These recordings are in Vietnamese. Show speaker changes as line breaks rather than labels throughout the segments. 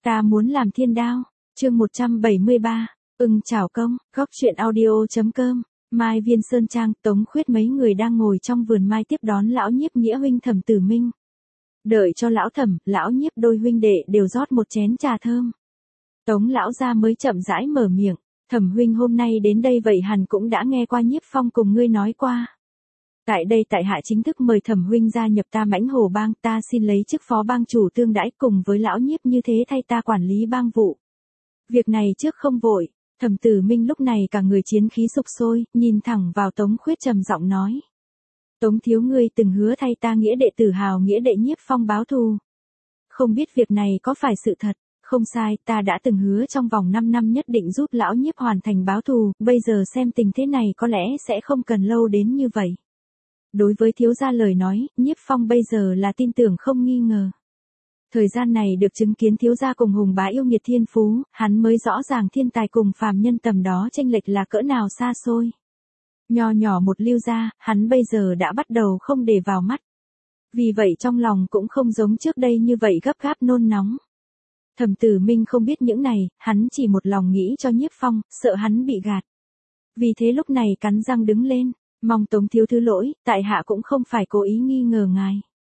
Ta muốn làm thiên đao. Chương 173. Ưng chảo công. Góc truyện audio.com. Mai Viên Sơn Trang, Tống Khuyết mấy người đang ngồi trong vườn mai tiếp đón lão nhiếp nghĩa huynh Thẩm Tử Minh. Đợi cho lão Thẩm, lão nhiếp đôi huynh đệ đều rót một chén trà thơm. Tống lão gia mới chậm rãi mở miệng, Thẩm huynh hôm nay đến đây vậy hẳn cũng đã nghe qua Nhiếp Phong cùng ngươi nói qua. Tại đây tại hạ chính thức mời Thẩm huynh gia nhập ta Mãnh Hổ bang, ta xin lấy chức phó bang chủ tương đãi cùng với lão nhiếp như thế thay ta quản lý bang vụ. Việc này trước không vội. Thẩm Tử Minh lúc này cả người chiến khí sục sôi, nhìn thẳng vào Tống Khuyết trầm giọng nói. Tống thiếu ngươi từng hứa thay ta nghĩa đệ tử hào nghĩa đệ Nhiếp Phong báo thù. Không biết việc này có phải sự thật? Không sai, ta đã từng hứa trong vòng 5 năm nhất định giúp lão nhiếp hoàn thành báo thù, bây giờ xem tình thế này có lẽ sẽ không cần lâu đến như vậy. Đối với thiếu gia lời nói, Nhiếp Phong bây giờ là tin tưởng không nghi ngờ. Thời gian này được chứng kiến thiếu gia cùng hùng bá yêu nghiệt thiên phú, hắn mới rõ ràng thiên tài cùng phàm nhân tầm đó chênh lệch là cỡ nào xa xôi. Nho nhỏ một Lưu gia, hắn bây giờ đã bắt đầu không để vào mắt. Vì vậy trong lòng cũng không giống trước đây như vậy gấp gáp nôn nóng. Thẩm Tử Minh không biết những này, hắn chỉ một lòng nghĩ cho Nhiếp Phong, sợ hắn bị gạt. Vì thế lúc này cắn răng đứng lên, mong Tống thiếu thứ lỗi, tại hạ cũng không phải cố ý nghi ngờ ngài.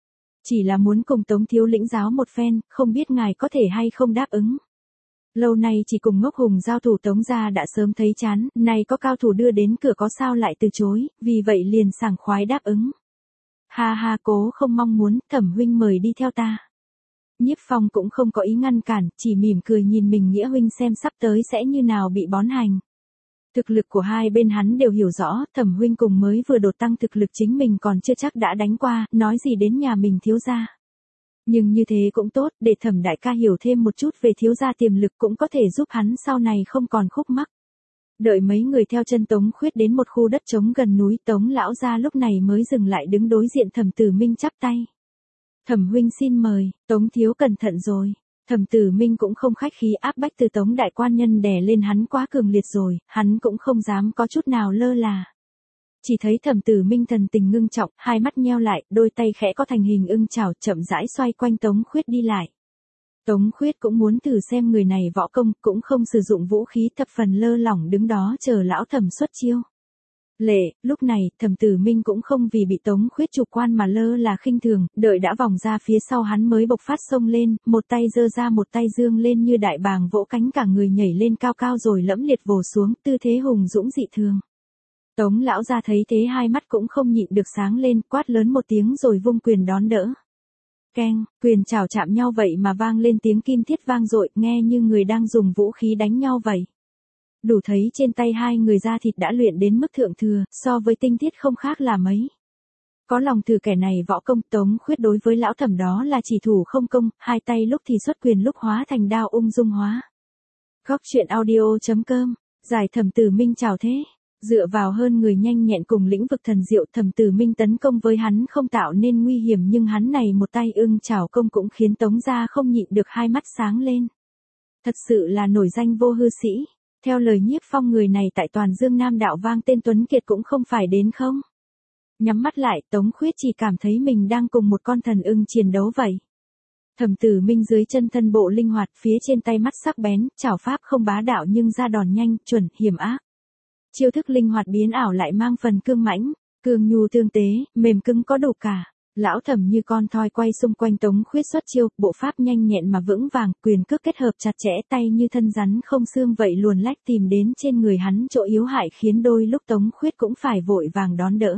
Chỉ là muốn cùng Tống thiếu lĩnh giáo một phen, không biết ngài có thể hay không đáp ứng. Lâu nay chỉ cùng ngốc hùng giao thủ Tống gia đã sớm thấy chán, nay có cao thủ đưa đến cửa có sao lại từ chối, vì vậy liền sảng khoái đáp ứng. Ha ha, cố không mong muốn, Thẩm huynh mời đi theo ta. Nhiếp Phong cũng không có ý ngăn cản, chỉ mỉm cười nhìn mình nghĩa huynh xem sắp tới sẽ như nào bị bón hành. Thực lực của hai bên hắn đều hiểu rõ, Thẩm huynh cùng mới vừa đột tăng thực lực chính mình còn chưa chắc đã đánh qua, nói gì đến nhà mình thiếu gia. Nhưng như thế cũng tốt, để Thẩm đại ca hiểu thêm một chút về thiếu gia tiềm lực cũng có thể giúp hắn sau này không còn khúc mắc. Đợi mấy người theo chân Tống Khuyết đến một khu đất trống gần núi, Tống lão gia lúc này mới dừng lại đứng đối diện Thẩm Tử Minh chắp tay. Thẩm huynh xin mời, Tống thiếu cẩn thận rồi. Thẩm Tử Minh cũng không khách khí, áp bách từ Tống đại quan nhân đè lên hắn quá cường liệt rồi, hắn cũng không dám có chút nào lơ là. Chỉ thấy Thẩm Tử Minh thần tình ngưng trọng, hai mắt nheo lại, đôi tay khẽ có thành hình ưng chảo chậm rãi xoay quanh Tống Khuyết đi lại. Tống Khuyết cũng muốn thử xem người này võ công, cũng không sử dụng vũ khí, thập phần lơ lỏng đứng đó chờ lão Thẩm xuất chiêu. Lúc này, Thẩm Tử Minh cũng không vì bị Tống Khuyết chủ quan mà lơ là khinh thường, đợi đã vòng ra phía sau hắn mới bộc phát xông lên, một tay giơ ra một tay dương lên như đại bàng vỗ cánh, cả người nhảy lên cao cao rồi lẫm liệt vồ xuống, tư thế hùng dũng dị thường. Tống lão gia thấy thế hai mắt cũng không nhịn được sáng lên, quát lớn một tiếng rồi vung quyền đón đỡ. Keng, quyền chảo chạm nhau vậy mà vang lên tiếng kim thiết vang dội, nghe như người đang dùng vũ khí đánh nhau vậy. Đủ thấy trên tay hai người da thịt đã luyện đến mức thượng thừa, so với tinh thiết không khác là mấy. Có lòng thử kẻ này võ công, Tống Khuyết đối với lão Thẩm đó là chỉ thủ không công, hai tay lúc thì xuất quyền lúc hóa thành đao ung dung hóa. Góc truyện audio.com, giải Thẩm Tử Minh chào thế. Dựa vào hơn người nhanh nhẹn cùng lĩnh vực thần diệu, Thẩm Tử Minh tấn công với hắn không tạo nên nguy hiểm, nhưng hắn này một tay ưng chảo công cũng khiến Tống gia không nhịn được hai mắt sáng lên. Thật sự là nổi danh vô hư sĩ. Theo lời Nhiếp Phong, người này tại toàn Dương Nam đạo vang tên tuấn kiệt cũng không phải đến không. Nhắm mắt lại, Tống Khuyết chỉ cảm thấy mình đang cùng một con thần ưng chiến đấu vậy. Thẩm Tử Minh dưới chân thân bộ linh hoạt, phía trên tay mắt sắc bén, chảo pháp không bá đạo nhưng ra đòn nhanh, chuẩn, hiểm ác. Chiêu thức linh hoạt biến ảo lại mang phần cương mãnh, cương nhu tương tế, mềm cứng có đủ cả. Lão Thẩm như con thoi quay xung quanh Tống Khuyết xuất chiêu, bộ pháp nhanh nhẹn mà vững vàng, quyền cước kết hợp chặt chẽ, tay như thân rắn không xương vậy luồn lách tìm đến trên người hắn chỗ yếu hại, khiến đôi lúc Tống Khuyết cũng phải vội vàng đón đỡ.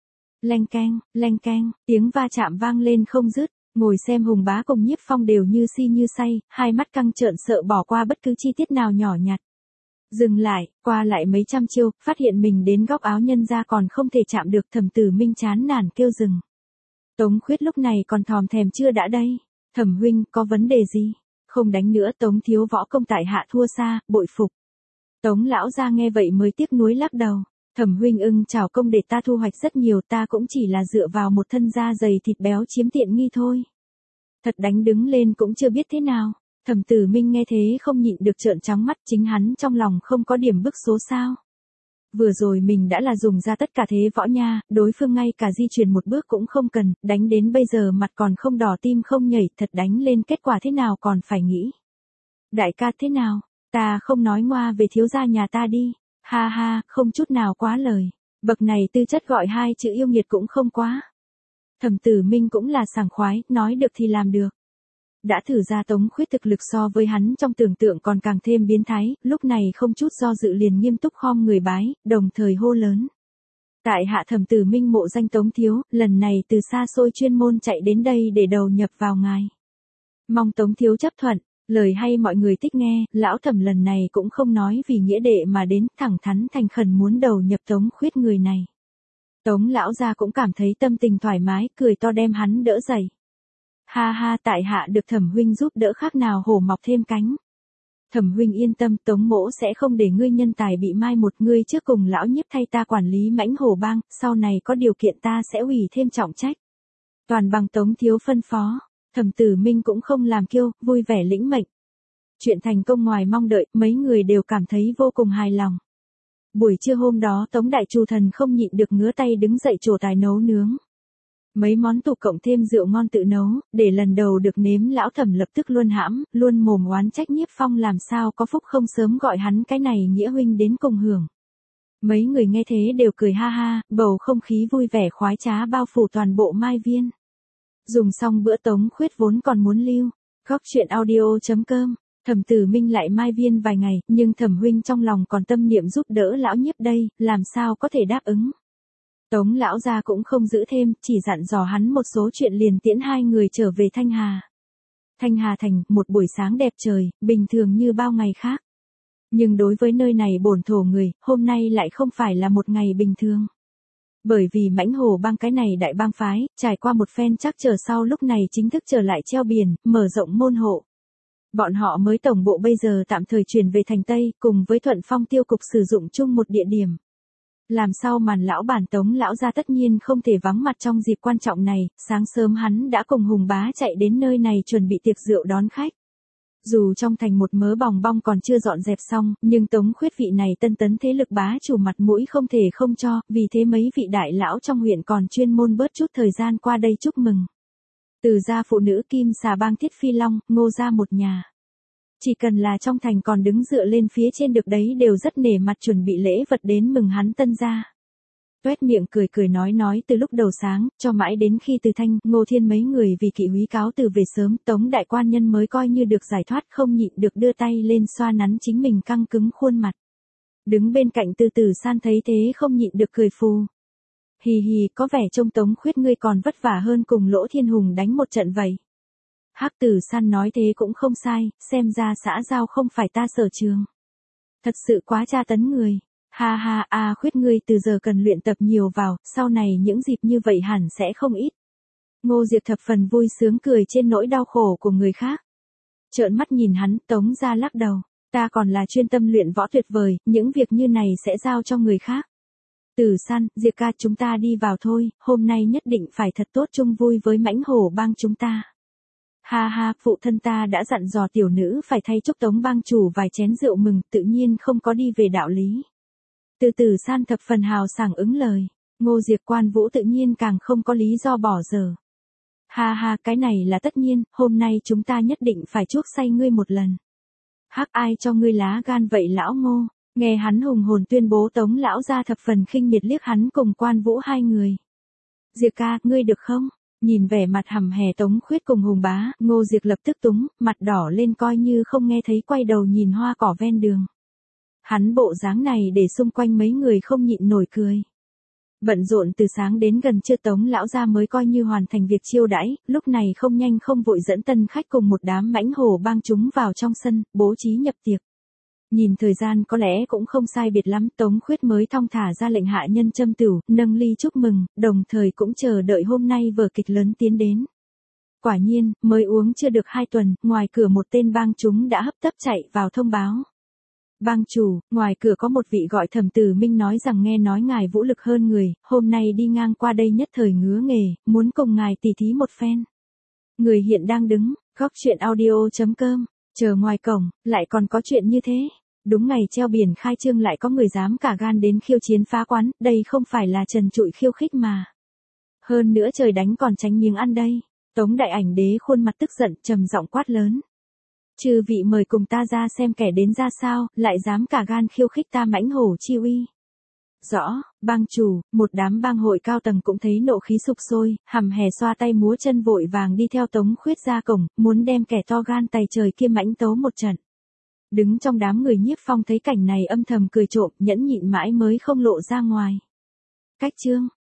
Leng keng, tiếng va chạm vang lên không dứt, ngồi xem hùng bá cùng Nhiếp Phong đều như si như say, hai mắt căng trợn sợ bỏ qua bất cứ chi tiết nào nhỏ nhặt. Dừng lại, qua lại mấy trăm chiêu, phát hiện mình đến góc áo nhân ra còn không thể chạm được, Thẩm Tử Minh chán nản kêu dừng. Tống Khuyết lúc này còn thòm thèm chưa đã đây. Thẩm huynh, có vấn đề gì? Không đánh nữa, Tống thiếu võ công tại hạ thua xa, bội phục. Tống lão gia nghe vậy mới tiếc nuối lắc đầu. Thẩm huynh ưng chảo công để ta thu hoạch rất nhiều, ta cũng chỉ là dựa vào một thân da dày thịt béo chiếm tiện nghi thôi. Thật đánh đứng lên cũng chưa biết thế nào. Thẩm Tử Minh nghe thế không nhịn được trợn trắng mắt, chính hắn trong lòng không có điểm bức số sao. Vừa rồi mình đã là dùng ra tất cả thế võ nha, đối phương ngay cả di chuyển một bước cũng không cần, đánh đến bây giờ mặt còn không đỏ tim không nhảy, thật đánh lên kết quả thế nào còn phải nghĩ. Đại ca thế nào? Ta không nói ngoa về thiếu gia nhà ta đi. Ha ha, không chút nào quá lời. Bậc này tư chất gọi hai chữ yêu nghiệt cũng không quá. Thẩm Tử Minh cũng là sảng khoái, nói được thì làm được. Đã thử ra Tống Khuyết thực lực so với hắn trong tưởng tượng còn càng thêm biến thái, lúc này không chút do dự liền nghiêm túc khom người bái, đồng thời hô lớn. Tại hạ Thẩm Tử Minh mộ danh Tống thiếu, lần này từ xa xôi chuyên môn chạy đến đây để đầu nhập vào ngài. Mong Tống thiếu chấp thuận, lời hay mọi người thích nghe, lão Thẩm lần này cũng không nói vì nghĩa đệ mà đến, thẳng thắn thành khẩn muốn đầu nhập Tống Khuyết người này. Tống lão gia cũng cảm thấy tâm tình thoải mái, cười to đem hắn đỡ dậy. Ha ha, tại hạ được Thẩm huynh giúp đỡ khác nào hổ mọc thêm cánh. Thẩm huynh yên tâm, Tống mỗ sẽ không để ngươi nhân tài bị mai một, ngươi trước cùng lão nhiếp thay ta quản lý mãnh hổ bang, sau này có điều kiện ta sẽ ủy thêm trọng trách. Toàn bằng Tống thiếu phân phó, Thẩm Tử Minh cũng không làm kiêu, vui vẻ lĩnh mệnh. Chuyện thành công ngoài mong đợi, mấy người đều cảm thấy vô cùng hài lòng. Buổi trưa hôm đó Tống đại chủ thần không nhịn được ngứa tay đứng dậy trổ tài nấu nướng. Mấy món tục cộng thêm rượu ngon tự nấu, để lần đầu được nếm lão Thẩm lập tức luôn hãm, luôn mồm oán trách Nhiếp Phong làm sao có phúc không sớm gọi hắn cái này nghĩa huynh đến cùng hưởng. Mấy người nghe thế đều cười ha ha, bầu không khí vui vẻ khoái trá bao phủ toàn bộ Mai Viên. Dùng xong bữa Tống Khuyết vốn còn muốn lưu, góc chuyện audio.com, Thẩm Tử Minh lại Mai Viên vài ngày, nhưng Thẩm huynh trong lòng còn tâm niệm giúp đỡ lão Nhiếp đây, làm sao có thể đáp ứng. Tống lão gia cũng không giữ thêm, chỉ dặn dò hắn một số chuyện liền tiễn hai người trở về Thanh Hà. Thanh Hà Thành, một buổi sáng đẹp trời, bình thường như bao ngày khác. Nhưng đối với nơi này bổn thổ người, hôm nay lại không phải là một ngày bình thường. Bởi vì mãnh hổ bang cái này đại bang phái, trải qua một phen chắc chờ sau lúc này chính thức trở lại treo biển, mở rộng môn hộ. Bọn họ mới tổng bộ bây giờ tạm thời chuyển về thành Tây, cùng với Thuận Phong tiêu cục sử dụng chung một địa điểm. Làm sao màn lão bản Tống lão gia tất nhiên không thể vắng mặt trong dịp quan trọng này, sáng sớm hắn đã cùng Hùng bá chạy đến nơi này chuẩn bị tiệc rượu đón khách. Dù trong thành một mớ bòng bong còn chưa dọn dẹp xong, nhưng Tống Khuyết vị này tân tấn thế lực bá chủ mặt mũi không thể không cho, vì thế mấy vị đại lão trong huyện còn chuyên môn bớt chút thời gian qua đây chúc mừng. Từ gia phụ nữ Kim Xà bang Thiết Phi Long, Ngô gia một nhà. Chỉ cần là trong thành còn đứng dựa lên phía trên được đấy đều rất nể mặt chuẩn bị lễ vật đến mừng hắn tân gia. Tuét miệng cười cười nói từ lúc đầu sáng, cho mãi đến khi Từ Thanh, Ngô Thiên mấy người vì kỵ húy cáo từ về sớm, Tống đại quan nhân mới coi như được giải thoát không nhịn được đưa tay lên xoa nắn chính mình căng cứng khuôn mặt. Đứng bên cạnh Từ Tử San thấy thế không nhịn được cười phù. Hì hì, có vẻ trông Tống Khuyết ngươi còn vất vả hơn cùng Lỗ Thiên Hùng đánh một trận vậy. Hắc Tử San nói thế cũng không sai, xem ra xã giao không phải ta sở trường. Thật sự quá tra tấn người. Ha ha, Khuyết ngươi từ giờ cần luyện tập nhiều vào, sau này những dịp như vậy hẳn sẽ không ít. Ngô Diệp thập phần vui sướng cười trên nỗi đau khổ của người khác. Trợn mắt nhìn hắn, Tống gia lắc đầu. Ta còn là chuyên tâm luyện võ tuyệt vời, những việc như này sẽ giao cho người khác. Tử San, Diệp ca chúng ta đi vào thôi, hôm nay nhất định phải thật tốt chung vui với mãnh hổ bang chúng ta. Ha ha, phụ thân ta đã dặn dò tiểu nữ phải thay chúc Tống bang chủ vài chén rượu mừng, tự nhiên không có đi về đạo lý. Từ Tử San thập phần hào sảng ứng lời, Ngô Diệp Quan Vũ tự nhiên càng không có lý do bỏ dở. Ha ha, cái này là tất nhiên, hôm nay chúng ta nhất định phải chuốc say ngươi một lần. Hắc ai cho ngươi lá gan vậy lão Ngô, nghe hắn hùng hồn tuyên bố Tống lão ra thập phần khinh miệt liếc hắn cùng Quan Vũ hai người. Diệp ca, ngươi được không? Nhìn vẻ mặt hầm hè Tống Khuyết cùng Hùng bá, Ngô Diệp lập tức túng, mặt đỏ lên coi như không nghe thấy quay đầu nhìn hoa cỏ ven đường. Hắn bộ dáng này để xung quanh mấy người không nhịn nổi cười. Bận rộn từ sáng đến gần trưa Tống lão gia mới coi như hoàn thành việc chiêu đãi, lúc này không nhanh không vội dẫn tân khách cùng một đám mãnh hổ bang chúng vào trong sân, bố trí nhập tiệc. Nhìn thời gian có lẽ cũng không sai biệt lắm, Tống Khuyết mới thong thả ra lệnh hạ nhân châm tửu, nâng ly chúc mừng, đồng thời cũng chờ đợi hôm nay vở kịch lớn tiến đến. Quả nhiên, mới uống chưa được 2 tuần, ngoài cửa một tên bang chúng đã hấp tấp chạy vào thông báo. Bang chủ, ngoài cửa có một vị gọi Thẩm Tử Minh nói rằng nghe nói ngài vũ lực hơn người, hôm nay đi ngang qua đây nhất thời ngứa nghề, muốn cùng ngài tỉ thí một phen. Người hiện đang đứng, góc chuyện audio.com, chờ ngoài cổng, lại còn có chuyện như thế. Đúng ngày treo biển khai trương lại có người dám cả gan đến khiêu chiến phá quán, đây không phải là trần trụi khiêu khích mà. Hơn nữa trời đánh còn tránh miếng ăn đây. Tống đại ảnh đế khuôn mặt tức giận trầm giọng quát lớn. Chư vị mời cùng ta ra xem kẻ đến ra sao, lại dám cả gan khiêu khích ta mãnh hổ chi uy. Rõ, bang chủ, một đám bang hội cao tầng cũng thấy nộ khí sục sôi, hầm hè xoa tay múa chân vội vàng đi theo Tống Khuyết ra cổng, muốn đem kẻ to gan tày trời kia mãnh tấu một trận. Đứng trong đám người Nhiếp Phong thấy cảnh này âm thầm cười trộm, nhẫn nhịn mãi mới không lộ ra ngoài. Cách chương